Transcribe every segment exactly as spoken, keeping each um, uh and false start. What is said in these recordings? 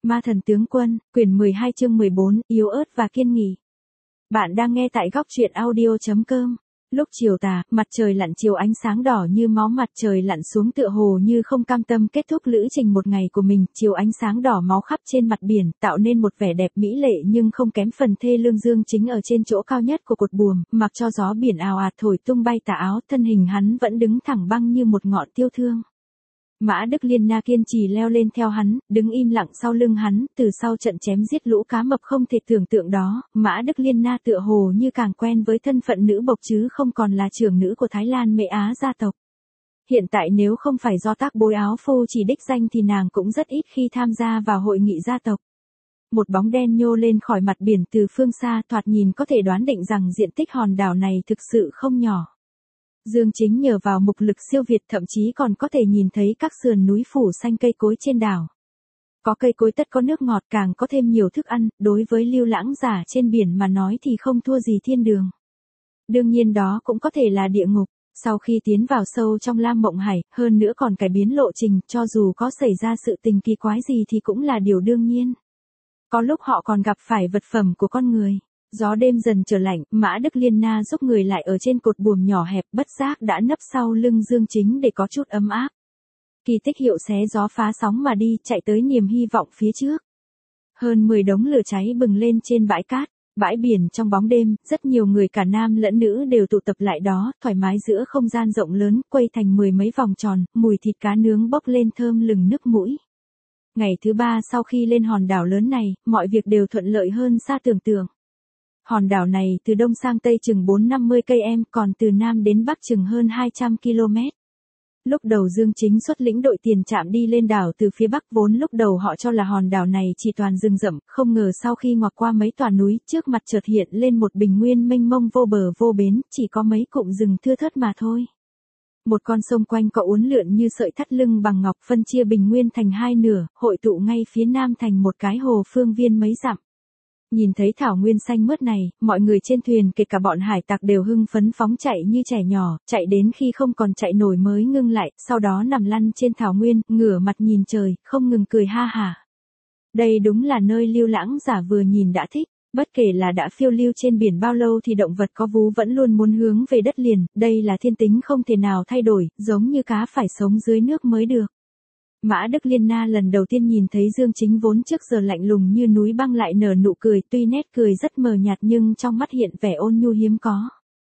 Ma thần tướng quân, quyển mười hai chương mười bốn, yếu ớt và kiên nghị. Bạn đang nghe tại góc truyện audio.com. Lúc chiều tà, mặt trời lặn chiều ánh sáng đỏ như máu, mặt trời lặn xuống tựa hồ như không cam tâm kết thúc lữ trình một ngày của mình, chiều ánh sáng đỏ máu khắp trên mặt biển, tạo nên một vẻ đẹp mỹ lệ nhưng không kém phần thê lương. Dương Chính ở trên chỗ cao nhất của cột buồm, mặc cho gió biển ào ạt thổi tung bay tà áo, thân hình hắn vẫn đứng thẳng băng như một ngọn tiêu thương. Mã Đức Liên Na kiên trì leo lên theo hắn, đứng im lặng sau lưng hắn, từ sau trận chém giết lũ cá mập không thể tưởng tượng đó, Mã Đức Liên Na tựa hồ như càng quen với thân phận nữ bộc chứ không còn là trưởng nữ của Thái Lan Mệ Á gia tộc. Hiện tại nếu không phải do tác bối áo phô chỉ đích danh thì nàng cũng rất ít khi tham gia vào hội nghị gia tộc. Một bóng đen nhô lên khỏi mặt biển từ phương xa, thoạt nhìn có thể đoán định rằng diện tích hòn đảo này thực sự không nhỏ. Dương Chính nhờ vào mục lực siêu việt thậm chí còn có thể nhìn thấy các sườn núi phủ xanh cây cối trên đảo. Có cây cối tất có nước ngọt, càng có thêm nhiều thức ăn, đối với lưu lãng giả trên biển mà nói thì không thua gì thiên đường. Đương nhiên đó cũng có thể là địa ngục. Sau khi tiến vào sâu trong Lam Mộng Hải, hơn nữa còn cải biến lộ trình, cho dù có xảy ra sự tình kỳ quái gì thì cũng là điều đương nhiên. Có lúc họ còn gặp phải vật phẩm của con người. Gió đêm dần trở lạnh, Mã Đức Liên Na giúp người lại ở trên cột buồm nhỏ hẹp, bất giác đã nấp sau lưng Dương Chính để có chút ấm áp. Kỳ Tích Hiệu xé gió phá sóng mà đi, chạy tới niềm hy vọng phía trước. Hơn mười đống lửa cháy bừng lên trên bãi cát, bãi biển trong bóng đêm, rất nhiều người cả nam lẫn nữ đều tụ tập lại đó, thoải mái giữa không gian rộng lớn, quay thành mười mấy vòng tròn, mùi thịt cá nướng bốc lên thơm lừng nức mũi. Ngày thứ ba sau khi lên hòn đảo lớn này, mọi việc đều thuận lợi hơn xa tưởng tượng. Hòn đảo này từ đông sang tây chừng bốn năm mươi cây em, còn từ nam đến bắc chừng hơn hai trăm ki lô mét. Lúc đầu Dương Chính xuất lĩnh đội tiền trạm đi lên đảo từ phía bắc, vốn lúc đầu họ cho là hòn đảo này chỉ toàn rừng rậm, không ngờ sau khi ngoặt qua mấy tòa núi, trước mặt chợt hiện lên một bình nguyên mênh mông vô bờ vô bến, chỉ có mấy cụm rừng thưa thớt mà thôi. Một con sông quanh co uốn lượn như sợi thắt lưng bằng ngọc, phân chia bình nguyên thành hai nửa, hội tụ ngay phía nam thành một cái hồ phương viên mấy dặm. Nhìn thấy thảo nguyên xanh mướt này, mọi người trên thuyền kể cả bọn hải tặc đều hưng phấn phóng chạy như trẻ nhỏ, chạy đến khi không còn chạy nổi mới ngưng lại, sau đó nằm lăn trên thảo nguyên, ngửa mặt nhìn trời, không ngừng cười ha hả. Đây đúng là nơi lưu lãng giả vừa nhìn đã thích, bất kể là đã phiêu lưu trên biển bao lâu thì động vật có vú vẫn luôn muốn hướng về đất liền, đây là thiên tính không thể nào thay đổi, giống như cá phải sống dưới nước mới được. Mã Đức Liên Na lần đầu tiên nhìn thấy Dương Chính vốn trước giờ lạnh lùng như núi băng lại nở nụ cười, tuy nét cười rất mờ nhạt nhưng trong mắt hiện vẻ ôn nhu hiếm có.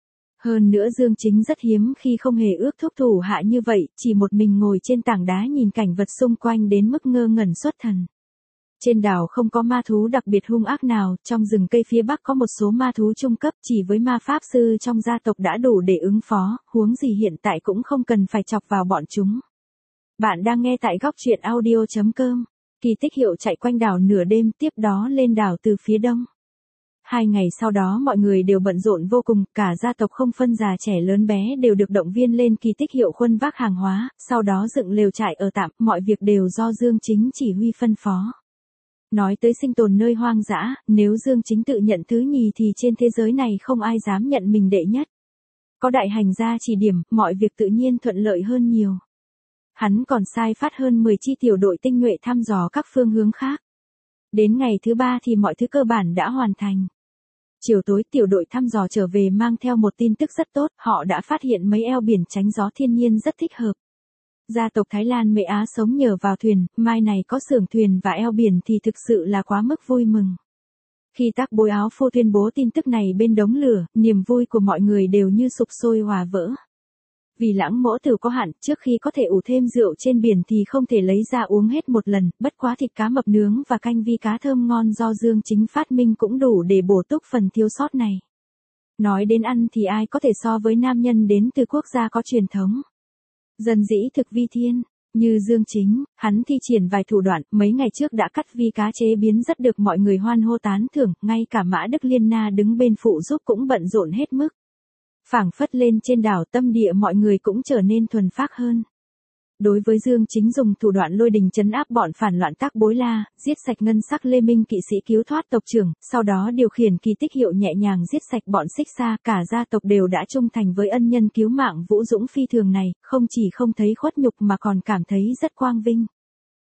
Hơn nữa Dương Chính rất hiếm khi không hề ước thúc thủ hạ như vậy, chỉ một mình ngồi trên tảng đá nhìn cảnh vật xung quanh đến mức ngơ ngẩn xuất thần. Trên đảo không có ma thú đặc biệt hung ác nào, trong rừng cây phía bắc có một số ma thú trung cấp, chỉ với ma pháp sư trong gia tộc đã đủ để ứng phó, huống gì hiện tại cũng không cần phải chọc vào bọn chúng. Bạn đang nghe tại góc truyện audio.com. Kỳ Tích Hiệu chạy quanh đảo nửa đêm, tiếp đó lên đảo từ phía đông. Hai ngày sau đó mọi người đều bận rộn vô cùng, cả gia tộc không phân già trẻ lớn bé đều được động viên lên Kỳ Tích Hiệu khuân vác hàng hóa, sau đó dựng lều trại ở tạm, mọi việc đều do Dương Chính chỉ huy phân phó. Nói tới sinh tồn nơi hoang dã, nếu Dương Chính tự nhận thứ nhì thì trên thế giới này không ai dám nhận mình đệ nhất. Có đại hành gia chỉ điểm, mọi việc tự nhiên thuận lợi hơn nhiều. Hắn còn sai phát hơn mười chi tiểu đội tinh nhuệ thăm dò các phương hướng khác. Đến ngày thứ ba thì mọi thứ cơ bản đã hoàn thành. Chiều tối tiểu đội thăm dò trở về mang theo một tin tức rất tốt, họ đã phát hiện mấy eo biển tránh gió thiên nhiên rất thích hợp. Gia tộc Thái Lan Mệ Á sống nhờ vào thuyền, mai này có xưởng thuyền và eo biển thì thực sự là quá mức vui mừng. Khi tác bối áo phô tuyên bố tin tức này bên đống lửa, niềm vui của mọi người đều như sục sôi hòa vỡ. Vì lãng mỗ tử có hạn, trước khi có thể ủ thêm rượu trên biển thì không thể lấy ra uống hết một lần, bất quá thịt cá mập nướng và canh vi cá thơm ngon do Dương Chính phát minh cũng đủ để bổ túc phần thiếu sót này. Nói đến ăn thì ai có thể so với nam nhân đến từ quốc gia có truyền thống. Dân dĩ thực vi thiên, như Dương Chính, hắn thi triển vài thủ đoạn, mấy ngày trước đã cắt vi cá chế biến rất được mọi người hoan hô tán thưởng, ngay cả Mã Đức Liên Na đứng bên phụ giúp cũng bận rộn hết mức. Phảng phất lên trên đảo tâm địa mọi người cũng trở nên thuần phác hơn. Đối với Dương Chính dùng thủ đoạn lôi đình trấn áp bọn phản loạn tác bối la, giết sạch ngân sắc Lê Minh kỵ sĩ cứu thoát tộc trưởng, sau đó điều khiển Kỳ Tích Hiệu nhẹ nhàng giết sạch bọn xích xa, cả gia tộc đều đã trung thành với ân nhân cứu mạng vũ dũng phi thường này, không chỉ không thấy khuất nhục mà còn cảm thấy rất quang vinh.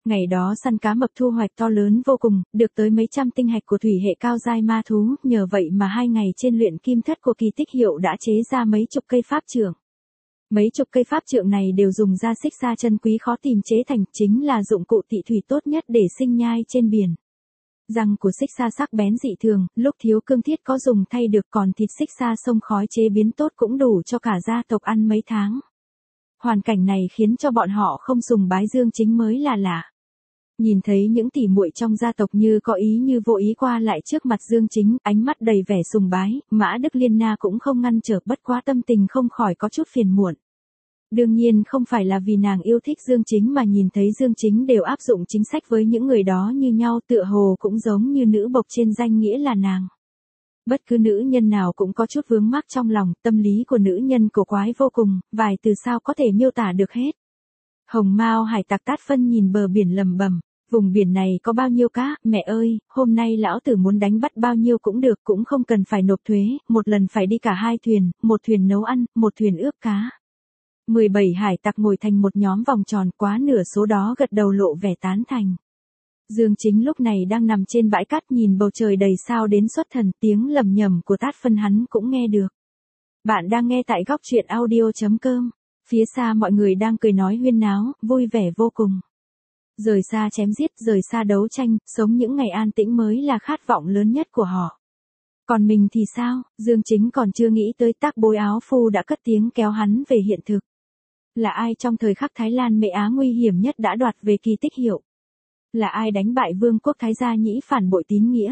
Ngày đó săn cá mập thu hoạch to lớn vô cùng, được tới mấy trăm tinh hạch của thủy hệ cao giai ma thú, nhờ vậy mà hai ngày trên luyện kim thất của kỳ tích hiệu đã chế ra mấy chục cây pháp trượng. Mấy chục cây pháp trượng này đều dùng da xích xa chân quý khó tìm chế thành, chính là dụng cụ tị thủy tốt nhất để sinh nhai trên biển. Răng của xích xa sắc bén dị thường, lúc thiếu cương thiết có dùng thay được, còn thịt xích xa sông khói chế biến tốt cũng đủ cho cả gia tộc ăn mấy tháng. Hoàn cảnh này khiến cho bọn họ không sùng bái Dương Chính mới là lạ. Nhìn thấy những tỷ muội trong gia tộc như có ý như vô ý qua lại trước mặt Dương Chính, ánh mắt đầy vẻ sùng bái, Mã Đức Liên Na cũng không ngăn trở, bất quá tâm tình không khỏi có chút phiền muộn. Đương nhiên không phải là vì nàng yêu thích Dương Chính mà nhìn thấy Dương Chính đều áp dụng chính sách với những người đó như nhau, tựa hồ cũng giống như nữ bộc trên danh nghĩa là nàng. Bất cứ nữ nhân nào cũng có chút vướng mắc trong lòng, tâm lý của nữ nhân cổ quái vô cùng, vài từ sao có thể miêu tả được hết. Hồng Mao hải tặc Tát Phân nhìn bờ biển lầm bầm, vùng biển này có bao nhiêu cá, mẹ ơi, hôm nay lão tử muốn đánh bắt bao nhiêu cũng được, cũng không cần phải nộp thuế, một lần phải đi cả hai thuyền, một thuyền nấu ăn, một thuyền ướp cá. mười bảy hải tặc ngồi thành một nhóm vòng tròn, quá nửa số đó gật đầu lộ vẻ tán thành. Dương Chính lúc này đang nằm trên bãi cát nhìn bầu trời đầy sao đến xuất thần, tiếng lầm nhầm của Tát Phân hắn cũng nghe được. Bạn đang nghe tại góc truyện audio chấm com. Phía xa mọi người đang cười nói huyên náo, vui vẻ vô cùng. Rời xa chém giết, rời xa đấu tranh, sống những ngày an tĩnh mới là khát vọng lớn nhất của họ. Còn mình thì sao? Dương Chính còn chưa nghĩ tới Tác Bối áo phu đã cất tiếng kéo hắn về hiện thực. Là ai trong thời khắc Thái Lan Mệ Á nguy hiểm nhất đã đoạt về kỳ tích hiệu? Là ai đánh bại vương quốc Thái Gia Nhĩ phản bội tín nghĩa?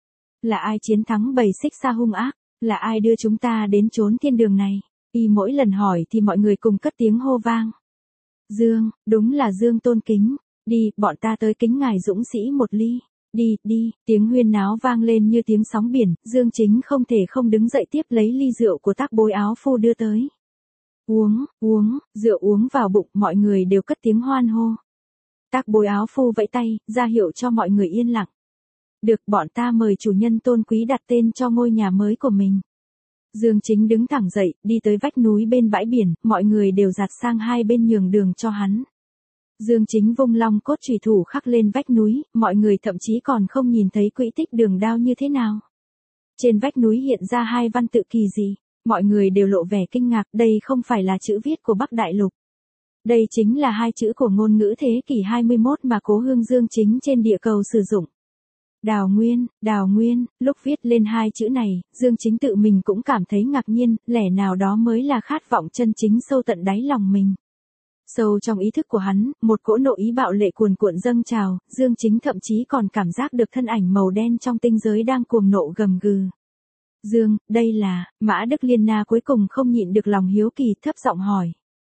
Là ai chiến thắng bầy xích xa hung ác? Là ai đưa chúng ta đến chốn thiên đường này? Y mỗi lần hỏi thì mọi người cùng cất tiếng hô vang. Dương, đúng là Dương tôn kính. Đi, bọn ta tới kính ngài dũng sĩ một ly. Đi, đi, tiếng huyên náo vang lên như tiếng sóng biển, Dương Chính không thể không đứng dậy tiếp lấy ly rượu của Tác Bối áo phu đưa tới. Uống, uống, rượu uống vào bụng, mọi người đều cất tiếng hoan hô. Tác Bối áo phu vẫy tay, ra hiệu cho mọi người yên lặng. Được, bọn ta mời chủ nhân tôn quý đặt tên cho ngôi nhà mới của mình. Dương Chính đứng thẳng dậy, đi tới vách núi bên bãi biển, mọi người đều dạt sang hai bên nhường đường cho hắn. Dương Chính vung long cốt chủy thủ khắc lên vách núi, mọi người thậm chí còn không nhìn thấy quỹ tích đường đao như thế nào. Trên vách núi hiện ra hai văn tự kỳ dị, mọi người đều lộ vẻ kinh ngạc, đây không phải là chữ viết của Bắc Đại Lục. Đây chính là hai chữ của ngôn ngữ thế kỷ hai mươi mốt mà cố hương Dương Chính trên địa cầu sử dụng. Đào Nguyên, Đào Nguyên, lúc viết lên hai chữ này, Dương Chính tự mình cũng cảm thấy ngạc nhiên, lẽ nào đó mới là khát vọng chân chính sâu tận đáy lòng mình. Sâu trong ý thức của hắn, một cỗ nội ý bạo lệ cuồn cuộn dâng trào, Dương Chính thậm chí còn cảm giác được thân ảnh màu đen trong tinh giới đang cuồng nộ gầm gừ. Dương, đây là, Mã Đức Liên Na cuối cùng không nhịn được lòng hiếu kỳ, thấp giọng hỏi.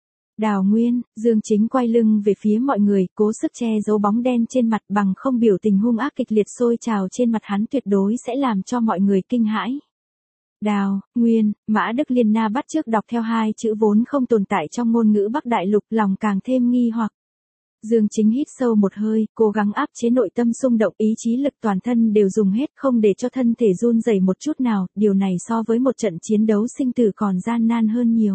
Đào Nguyên, Dương Chính quay lưng về phía mọi người, cố sức che giấu bóng đen trên mặt, bằng không biểu tình hung ác kịch liệt sôi trào trên mặt hắn tuyệt đối sẽ làm cho mọi người kinh hãi. Đào, Nguyên, Mã Đức Liên Na bắt chước đọc theo hai chữ vốn không tồn tại trong ngôn ngữ Bắc Đại Lục, lòng càng thêm nghi hoặc. Dương Chính hít sâu một hơi, cố gắng áp chế nội tâm xung động, ý chí lực toàn thân đều dùng hết, không để cho thân thể run rẩy một chút nào, điều này so với một trận chiến đấu sinh tử còn gian nan hơn nhiều.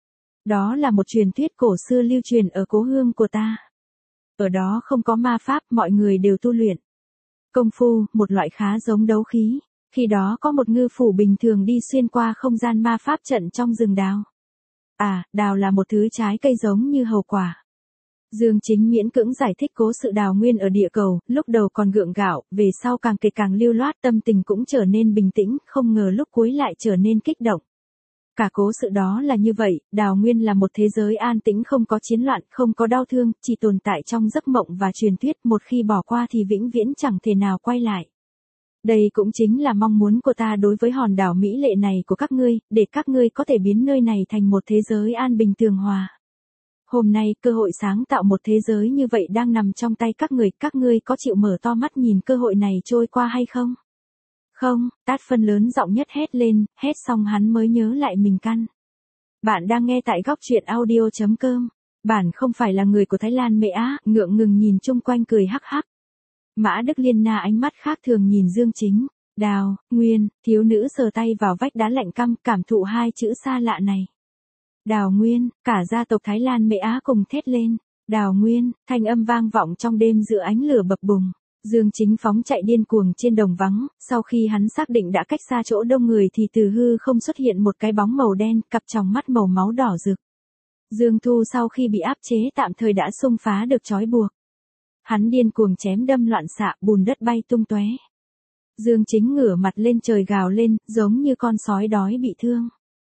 Đó là một truyền thuyết cổ xưa lưu truyền ở cố hương của ta. Ở đó không có ma pháp, mọi người đều tu luyện công phu, một loại khá giống đấu khí. Khi đó có một ngư phủ bình thường đi xuyên qua không gian ma pháp trận trong rừng đào. À, đào là một thứ trái cây giống như hầu quả. Dương Chính miễn cưỡng giải thích cố sự Đào Nguyên ở địa cầu, lúc đầu còn gượng gạo, về sau càng kể càng lưu loát, tâm tình cũng trở nên bình tĩnh, không ngờ lúc cuối lại trở nên kích động. Cả cố sự đó là như vậy, Đào Nguyên là một thế giới an tĩnh, không có chiến loạn, không có đau thương, chỉ tồn tại trong giấc mộng và truyền thuyết, một khi bỏ qua thì vĩnh viễn chẳng thể nào quay lại. Đây cũng chính là mong muốn của ta đối với hòn đảo mỹ lệ này của các ngươi, để các ngươi có thể biến nơi này thành một thế giới an bình tường hòa. Hôm nay, cơ hội sáng tạo một thế giới như vậy đang nằm trong tay các người, các ngươi có chịu mở to mắt nhìn cơ hội này trôi qua hay không? Không, Tát Phân lớn giọng nhất hét lên, hét xong hắn mới nhớ lại mình căn. Bạn đang nghe tại góc truyện audio chấm com. Bạn không phải là người của Thái Lan Mệ Á, ngượng ngừng nhìn chung quanh cười hắc hắc. Mã Đức Liên Na ánh mắt khác thường nhìn Dương Chính. Đào, Nguyên, thiếu nữ sờ tay vào vách đá lạnh căm, cảm thụ hai chữ xa lạ này. Đào Nguyên, cả gia tộc Thái Lan Mệ Á cùng thét lên. Đào Nguyên, thanh âm vang vọng trong đêm giữa ánh lửa bập bùng. Dương Chính phóng chạy điên cuồng trên đồng vắng, sau khi hắn xác định đã cách xa chỗ đông người thì từ hư không xuất hiện một cái bóng màu đen, cặp tròng mắt màu máu đỏ rực. Dương Thu sau khi bị áp chế tạm thời đã xông phá được trói buộc. Hắn điên cuồng chém đâm loạn xạ, bùn đất bay tung tóe. Dương Chính ngửa mặt lên trời gào lên, giống như con sói đói bị thương.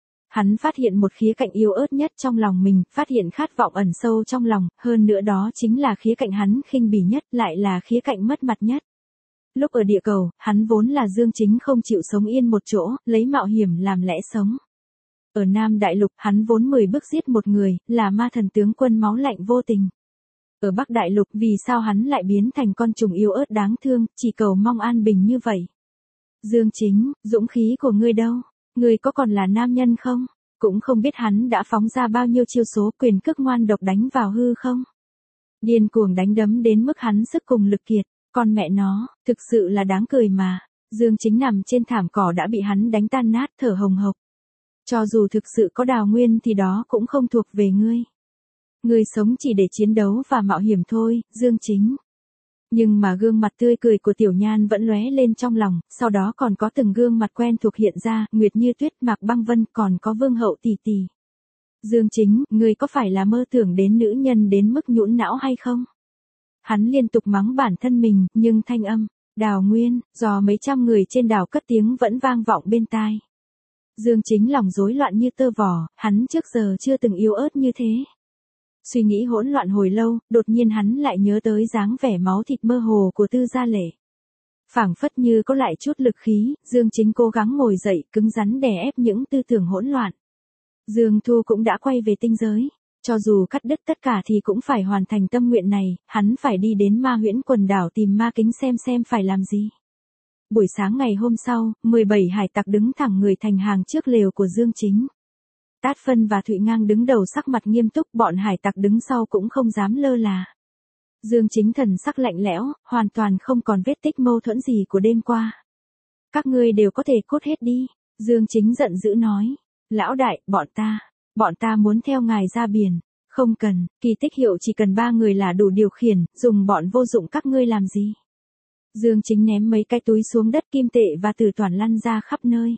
Hắn phát hiện một khía cạnh yếu ớt nhất trong lòng mình, phát hiện khát vọng ẩn sâu trong lòng, hơn nữa đó chính là khía cạnh hắn khinh bỉ nhất, lại là khía cạnh mất mặt nhất. Lúc ở địa cầu, hắn vốn là Dương Chính không chịu sống yên một chỗ, lấy mạo hiểm làm lẽ sống. Ở Nam Đại Lục, hắn vốn mười bước giết một người, là ma thần tướng quân máu lạnh vô tình. Ở Bắc Đại Lục, vì sao hắn lại biến thành con trùng yếu ớt đáng thương, chỉ cầu mong an bình như vậy? Dương Chính, dũng khí của ngươi đâu? Ngươi có còn là nam nhân không? Cũng không biết hắn đã phóng ra bao nhiêu chiêu số quyền cước ngoan độc đánh vào hư không? Điên cuồng đánh đấm đến mức hắn sức cùng lực kiệt, con mẹ nó, thực sự là đáng cười mà. Dương Chính nằm trên thảm cỏ đã bị hắn đánh tan nát thở hồng hộc. Cho dù thực sự có Đào Nguyên thì đó cũng không thuộc về ngươi. Ngươi sống chỉ để chiến đấu và mạo hiểm thôi, Dương Chính. Nhưng mà gương mặt tươi cười của Tiểu Nhan vẫn lóe lên trong lòng, sau đó còn có từng gương mặt quen thuộc hiện ra, Nguyệt Như Tuyết, Mạc Băng Vân, còn có Vương Hậu tỷ tỷ. Dương Chính, ngươi có phải là mơ tưởng đến nữ nhân đến mức nhũn não hay không? Hắn liên tục mắng bản thân mình, nhưng thanh âm, Đào Nguyên, do mấy trăm người trên đảo cất tiếng vẫn vang vọng bên tai. Dương Chính lòng rối loạn như tơ vò, hắn trước giờ chưa từng yếu ớt như thế. Suy nghĩ hỗn loạn hồi lâu, đột nhiên hắn lại nhớ tới dáng vẻ máu thịt mơ hồ của Tư Gia Lệ. Phảng phất như có lại chút lực khí, Dương Chính cố gắng ngồi dậy, cứng rắn đè ép những tư tưởng hỗn loạn. Dương Thu cũng đã quay về tinh giới, cho dù cắt đứt tất cả thì cũng phải hoàn thành tâm nguyện này, hắn phải đi đến Ma Huyễn Quần Đảo tìm Ma Kính xem xem phải làm gì. Buổi sáng ngày hôm sau, mười bảy hải tặc đứng thẳng người thành hàng trước lều của Dương Chính. Tát Phân và Thụy Ngang đứng đầu sắc mặt nghiêm túc, bọn hải tặc đứng sau cũng không dám lơ là. Dương Chính thần sắc lạnh lẽo, hoàn toàn không còn vết tích mâu thuẫn gì của đêm qua. Các ngươi đều có thể cút hết đi, Dương Chính giận dữ nói. Lão đại, bọn ta, bọn ta muốn theo ngài ra biển. Không cần, kỳ tích hiệu chỉ cần ba người là đủ điều khiển, dùng bọn vô dụng các ngươi làm gì. Dương Chính ném mấy cái túi xuống đất, kim tệ và tử toàn lăn ra khắp nơi.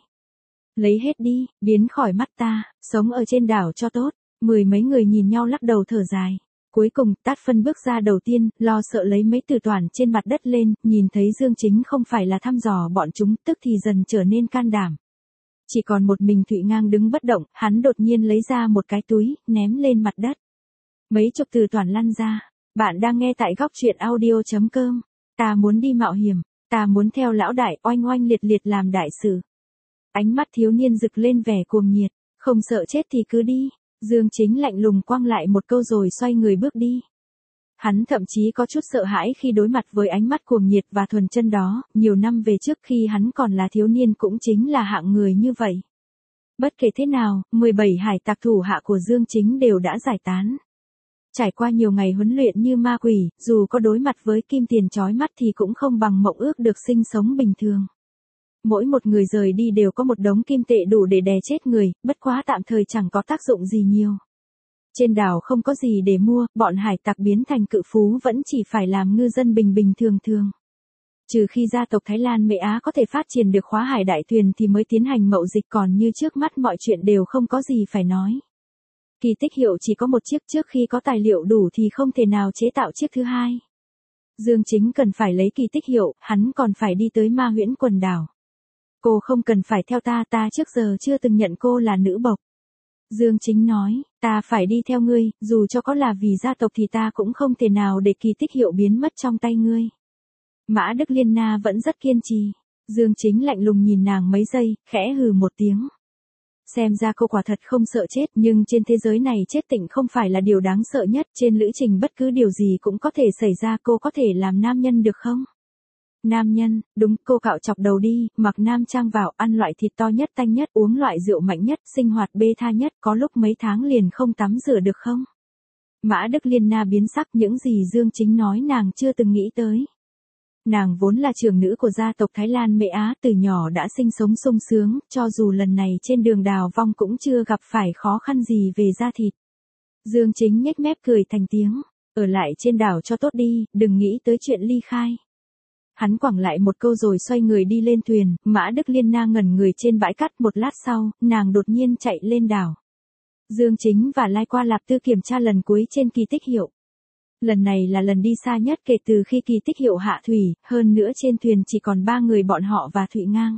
Lấy hết đi, biến khỏi mắt ta, sống ở trên đảo cho tốt. Mười mấy người nhìn nhau lắc đầu thở dài. Cuối cùng, Tát Phân bước ra đầu tiên, lo sợ lấy mấy tử toàn trên mặt đất lên, nhìn thấy Dương Chính không phải là thăm dò bọn chúng, tức thì dần trở nên can đảm. Chỉ còn một mình Thụy Ngang đứng bất động, hắn đột nhiên lấy ra một cái túi, ném lên mặt đất. Mấy chục tử toàn lăn ra. Bạn đang nghe tại góc truyện audio chấm com. Ta muốn đi mạo hiểm, ta muốn theo lão đại oanh oanh liệt liệt làm đại sự. Ánh mắt thiếu niên rực lên vẻ cuồng nhiệt, không sợ chết thì cứ đi. Dương Chính lạnh lùng quăng lại một câu rồi xoay người bước đi. Hắn thậm chí có chút sợ hãi khi đối mặt với ánh mắt cuồng nhiệt và thuần chân đó, nhiều năm về trước khi hắn còn là thiếu niên cũng chính là hạng người như vậy. Bất kể thế nào, mười bảy hải tặc thủ hạ của Dương Chính đều đã giải tán. Trải qua nhiều ngày huấn luyện như ma quỷ, dù có đối mặt với kim tiền chói mắt thì cũng không bằng mộng ước được sinh sống bình thường. Mỗi một người rời đi đều có một đống kim tệ đủ để đè chết người, bất quá tạm thời chẳng có tác dụng gì nhiều. Trên đảo không có gì để mua, bọn hải tặc biến thành cự phú vẫn chỉ phải làm ngư dân bình bình thường thường. Trừ khi gia tộc Thái Lan Mễ Á có thể phát triển được khóa hải đại thuyền thì mới tiến hành mậu dịch, còn như trước mắt mọi chuyện đều không có gì phải nói. Kỳ tích hiệu chỉ có một chiếc, trước khi có tài liệu đủ thì không thể nào chế tạo chiếc thứ hai. Dương Chính cần phải lấy kỳ tích hiệu, hắn còn phải đi tới Ma Huyễn Quần Đảo. Cô không cần phải theo ta, ta trước giờ chưa từng nhận cô là nữ bộc. Dương Chính nói, ta phải đi theo ngươi, dù cho có là vì gia tộc thì ta cũng không thể nào để kỳ tích hiệu biến mất trong tay ngươi. Mã Đức Liên Na vẫn rất kiên trì. Dương Chính lạnh lùng nhìn nàng mấy giây, khẽ hừ một tiếng. Xem ra cô quả thật không sợ chết, nhưng trên thế giới này chết tịnh không phải là điều đáng sợ nhất, trên lữ trình bất cứ điều gì cũng có thể xảy ra, cô có thể làm nam nhân được không? Nam nhân, đúng, cô cạo chọc đầu đi, mặc nam trang vào, ăn loại thịt to nhất tanh nhất, uống loại rượu mạnh nhất, sinh hoạt bê tha nhất, có lúc mấy tháng liền không tắm rửa được không? Mã Đức Liên Na biến sắc, những gì Dương Chính nói nàng chưa từng nghĩ tới. Nàng vốn là trưởng nữ của gia tộc Thái Lan Mễ Á, từ nhỏ đã sinh sống sung sướng, cho dù lần này trên đường đào vong cũng chưa gặp phải khó khăn gì về da thịt. Dương Chính nhếch mép cười thành tiếng. Ở lại trên đảo cho tốt đi, đừng nghĩ tới chuyện ly khai. Hắn quẳng lại một câu rồi xoay người đi lên thuyền, Mã Đức Liên Na ngẩn người trên bãi cát. Một lát sau, nàng đột nhiên chạy lên đảo. Dương Chính và Lai Qua Lạp Tư kiểm tra lần cuối trên kỳ tích hiệu. Lần này là lần đi xa nhất kể từ khi kỳ tích hiệu hạ thủy, hơn nữa trên thuyền chỉ còn ba người bọn họ và Thụy Ngang.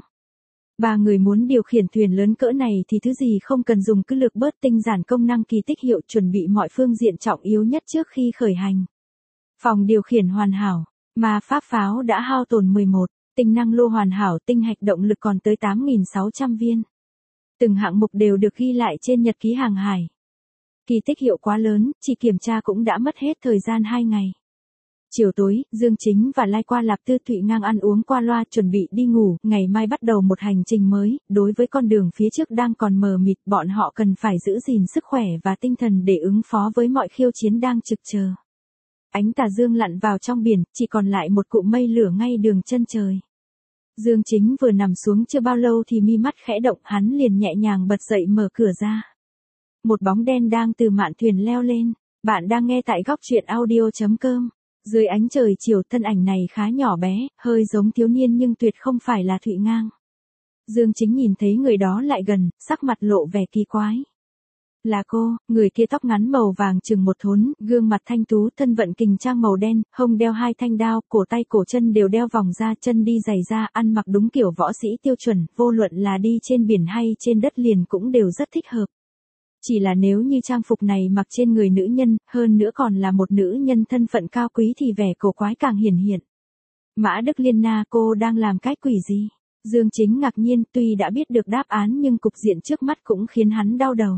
Ba người muốn điều khiển thuyền lớn cỡ này thì thứ gì không cần dùng cứ lược bớt tinh giản công năng kỳ tích hiệu, chuẩn bị mọi phương diện trọng yếu nhất trước khi khởi hành. Phòng điều khiển hoàn hảo, ma pháp pháo đã hao tổn mười một, tinh năng lô hoàn hảo, tinh hạch động lực còn tới tám nghìn sáu trăm viên. Từng hạng mục đều được ghi lại trên nhật ký hàng hải. Kỳ tích hiệu quá lớn, chỉ kiểm tra cũng đã mất hết thời gian hai ngày. Chiều tối, Dương Chính và Lai Qua Lạp Tư Thụy Ngang ăn uống qua loa chuẩn bị đi ngủ, ngày mai bắt đầu một hành trình mới, đối với con đường phía trước đang còn mờ mịt, bọn họ cần phải giữ gìn sức khỏe và tinh thần để ứng phó với mọi khiêu chiến đang trực chờ. Ánh tà dương lặn vào trong biển, chỉ còn lại một cụm mây lửa ngay đường chân trời. Dương Chính vừa nằm xuống chưa bao lâu thì mi mắt khẽ động, hắn liền nhẹ nhàng bật dậy mở cửa ra. Một bóng đen đang từ mạn thuyền leo lên. Bạn đang nghe tại góc truyện audio chấm com. Dưới ánh trời chiều, thân ảnh này khá nhỏ bé, hơi giống thiếu niên nhưng tuyệt không phải là Thụy Ngang. Dương Chính nhìn thấy người đó lại gần, sắc mặt lộ vẻ kỳ quái. Là cô, người kia tóc ngắn màu vàng chừng một thốn, gương mặt thanh tú, thân vận kình trang màu đen, hông đeo hai thanh đao, cổ tay cổ chân đều đeo vòng da, chân đi giày da, ăn mặc đúng kiểu võ sĩ tiêu chuẩn, vô luận là đi trên biển hay trên đất liền cũng đều rất thích hợp. Chỉ là nếu như trang phục này mặc trên người nữ nhân, hơn nữa còn là một nữ nhân thân phận cao quý thì vẻ cổ quái càng hiển hiện. Mã Đức Liên Na, cô đang làm cái quỷ gì? Dương Chính ngạc nhiên, tuy đã biết được đáp án nhưng cục diện trước mắt cũng khiến hắn đau đầu.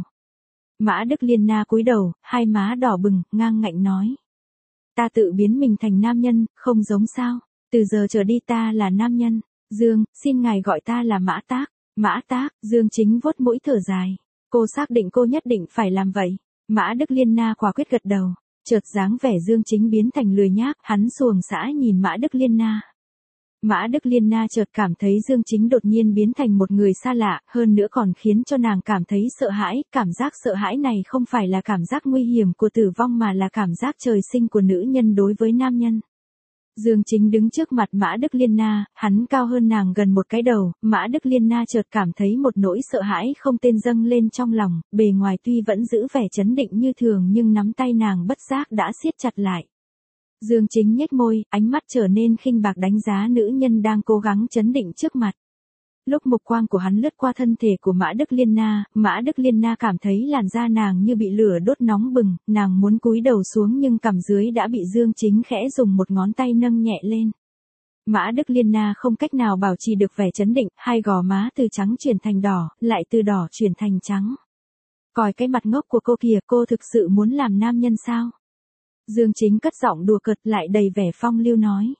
Mã Đức Liên Na cúi đầu, hai má đỏ bừng, ngang ngạnh nói. Ta tự biến mình thành nam nhân, không giống sao, từ giờ trở đi ta là nam nhân. Dương, xin ngài gọi ta là Mã Tác. Mã Tác, Dương Chính vuốt mũi thở dài. Cô xác định cô nhất định phải làm vậy. Mã Đức Liên Na quả quyết gật đầu. Chợt dáng vẻ Dương Chính biến thành lười nhác, hắn xuồng xã nhìn Mã Đức Liên Na. Mã Đức Liên Na chợt cảm thấy Dương Chính đột nhiên biến thành một người xa lạ, hơn nữa còn khiến cho nàng cảm thấy sợ hãi, cảm giác sợ hãi này không phải là cảm giác nguy hiểm của tử vong mà là cảm giác trời sinh của nữ nhân đối với nam nhân. Dương Chính đứng trước mặt Mã Đức Liên Na, hắn cao hơn nàng gần một cái đầu, Mã Đức Liên Na chợt cảm thấy một nỗi sợ hãi không tên dâng lên trong lòng, bề ngoài tuy vẫn giữ vẻ trấn định như thường nhưng nắm tay nàng bất giác đã siết chặt lại. Dương Chính nhếch môi, ánh mắt trở nên khinh bạc đánh giá nữ nhân đang cố gắng trấn định trước mặt. Lúc mục quang của hắn lướt qua thân thể của Mã Đức Liên Na, Mã Đức Liên Na cảm thấy làn da nàng như bị lửa đốt nóng bừng, nàng muốn cúi đầu xuống nhưng cằm dưới đã bị Dương Chính khẽ dùng một ngón tay nâng nhẹ lên. Mã Đức Liên Na không cách nào bảo trì được vẻ trấn định, hai gò má từ trắng chuyển thành đỏ, lại từ đỏ chuyển thành trắng. Coi cái mặt ngốc của cô kìa, cô thực sự muốn làm nam nhân sao? Dương Chính cất giọng đùa cợt lại đầy vẻ phong lưu nói.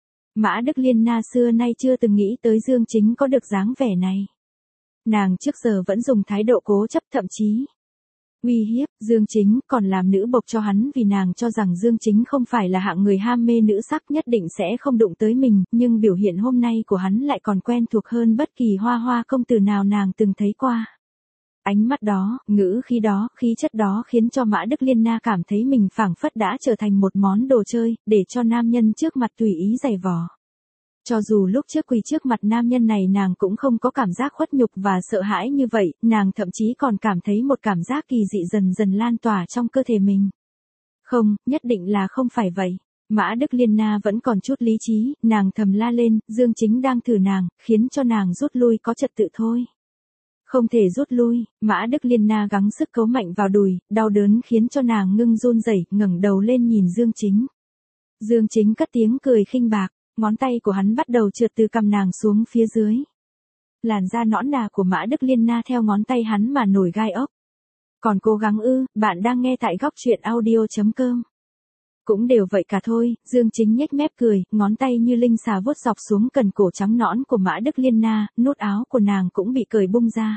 Mã Đức Liên Na xưa nay chưa từng nghĩ tới Dương Chính có được dáng vẻ này. Nàng trước giờ vẫn dùng thái độ cố chấp thậm chí uy hiếp Dương Chính, còn làm nữ bộc cho hắn vì nàng cho rằng Dương Chính không phải là hạng người ham mê nữ sắc nhất định sẽ không đụng tới mình, nhưng biểu hiện hôm nay của hắn lại còn quen thuộc hơn bất kỳ hoa hoa công tử nào nàng từng thấy qua. Ánh mắt đó, ngữ khí đó, khí chất đó khiến cho Mã Đức Liên Na cảm thấy mình phảng phất đã trở thành một món đồ chơi, để cho nam nhân trước mặt tùy ý giày vò. Cho dù lúc trước quỳ trước mặt nam nhân này nàng cũng không có cảm giác khuất nhục và sợ hãi như vậy, nàng thậm chí còn cảm thấy một cảm giác kỳ dị dần dần lan tỏa trong cơ thể mình. Không, nhất định là không phải vậy. Mã Đức Liên Na vẫn còn chút lý trí, nàng thầm la lên, Dương Chính đang thử nàng, khiến cho nàng rút lui có trật tự thôi. Không thể rút lui, Mã Đức Liên Na gắng sức cấu mạnh vào đùi, đau đớn khiến cho nàng ngưng run rẩy, ngẩng đầu lên nhìn Dương Chính. Dương Chính cất tiếng cười khinh bạc, ngón tay của hắn bắt đầu trượt từ cằm nàng xuống phía dưới. Làn da nõn nà của Mã Đức Liên Na theo ngón tay hắn mà nổi gai ốc. Còn cố gắng ư, bạn đang nghe tại góc truyện audio chấm com. Cũng đều vậy cả thôi, Dương Chính nhếch mép cười, ngón tay như linh xà vuốt dọc xuống cần cổ trắng nõn của Mã Đức Liên Na, nút áo của nàng cũng bị cởi bung ra.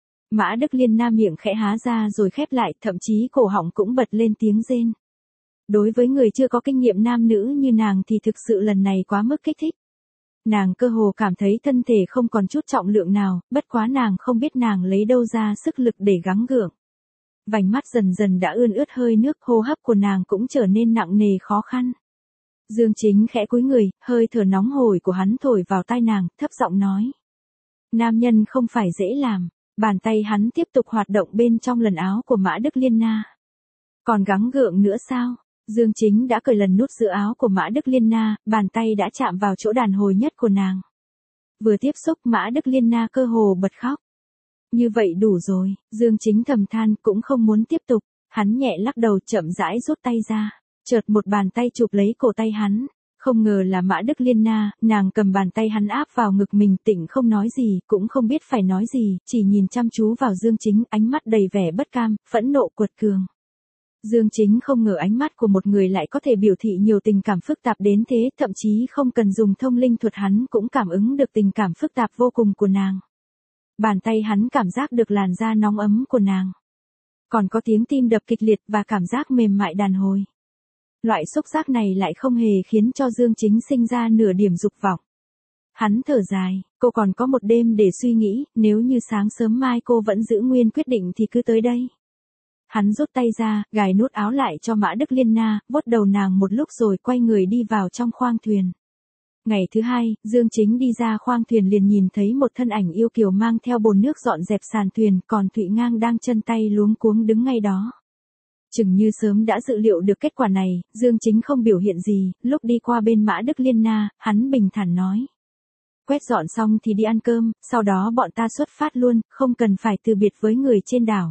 Mã Đức Liên Na miệng khẽ há ra rồi khép lại, thậm chí cổ họng cũng bật lên tiếng rên. Đối với người chưa có kinh nghiệm nam nữ như nàng thì thực sự lần này quá mức kích thích. Nàng cơ hồ cảm thấy thân thể không còn chút trọng lượng nào, bất quá nàng không biết nàng lấy đâu ra sức lực để gắng gượng. Vành mắt dần dần đã ươn ướt hơi nước, hô hấp của nàng cũng trở nên nặng nề khó khăn. Dương Chính khẽ cúi người, hơi thở nóng hổi của hắn thổi vào tai nàng, thấp giọng nói. Nam nhân không phải dễ làm. Bàn tay hắn tiếp tục hoạt động bên trong lần áo của Mã Đức Liên Na. Còn gắng gượng nữa sao? Dương Chính đã cởi lần nút giữa áo của Mã Đức Liên Na, bàn tay đã chạm vào chỗ đàn hồi nhất của nàng. Vừa tiếp xúc Mã Đức Liên Na cơ hồ bật khóc. Như vậy đủ rồi, Dương Chính thầm than cũng không muốn tiếp tục, hắn nhẹ lắc đầu chậm rãi rút tay ra, chợt một bàn tay chụp lấy cổ tay hắn. Không ngờ là Mã Đức Liên Na, nàng cầm bàn tay hắn áp vào ngực mình, Tịnh không nói gì, cũng không biết phải nói gì, chỉ nhìn chăm chú vào Dương Chính, ánh mắt đầy vẻ bất cam, phẫn nộ cuột cường. Dương Chính không ngờ ánh mắt của một người lại có thể biểu thị nhiều tình cảm phức tạp đến thế, thậm chí không cần dùng thông linh thuật hắn cũng cảm ứng được tình cảm phức tạp vô cùng của nàng. Bàn tay hắn cảm giác được làn da nóng ấm của nàng. Còn có tiếng tim đập kịch liệt và cảm giác mềm mại đàn hồi. Loại xúc giác này lại không hề khiến cho Dương Chính sinh ra nửa điểm dục vọng. Hắn thở dài, cô còn có một đêm để suy nghĩ, nếu như sáng sớm mai cô vẫn giữ nguyên quyết định thì cứ tới đây. Hắn rút tay ra, gài nút áo lại cho Mã Đức Liên Na, vuốt đầu nàng một lúc rồi quay người đi vào trong khoang thuyền. Ngày thứ hai, Dương Chính đi ra khoang thuyền liền nhìn thấy một thân ảnh yêu kiều mang theo bồn nước dọn dẹp sàn thuyền, còn Thụy Ngang đang chân tay luống cuống đứng ngay đó. Chừng như sớm đã dự liệu được kết quả này, Dương Chính không biểu hiện gì, lúc đi qua bên Mã Đức Liên Na, hắn bình thản nói. Quét dọn xong thì đi ăn cơm, sau đó bọn ta xuất phát luôn, không cần phải từ biệt với người trên đảo.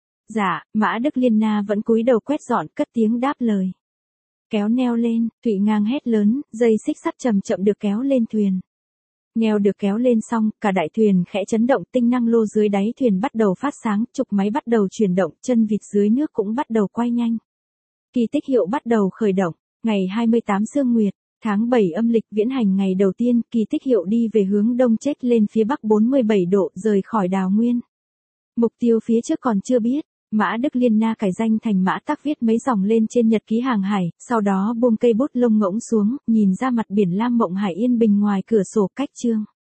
Dạ, Mã Đức Liên Na vẫn cúi đầu quét dọn, cất tiếng đáp lời. Kéo neo lên, Thụy Ngang hét lớn, dây xích sắt chậm chậm được kéo lên thuyền. Neo được kéo lên xong, cả đại thuyền khẽ chấn động, tinh năng lô dưới đáy thuyền bắt đầu phát sáng, trục máy bắt đầu chuyển động, chân vịt dưới nước cũng bắt đầu quay nhanh. Kỳ tích hiệu bắt đầu khởi động, ngày hai mươi tám Sương Nguyệt, tháng bảy âm lịch viễn hành ngày đầu tiên, kỳ tích hiệu đi về hướng đông chết lên phía bắc bốn mươi bảy độ, rời khỏi đào nguyên. Mục tiêu phía trước còn chưa biết. Mã Đức Liên Na cải danh thành Mã Tắc viết mấy dòng lên trên nhật ký hàng hải, sau đó buông cây bút lông ngỗng xuống, nhìn ra mặt biển lam mộng hải yên bình ngoài cửa sổ cách chương.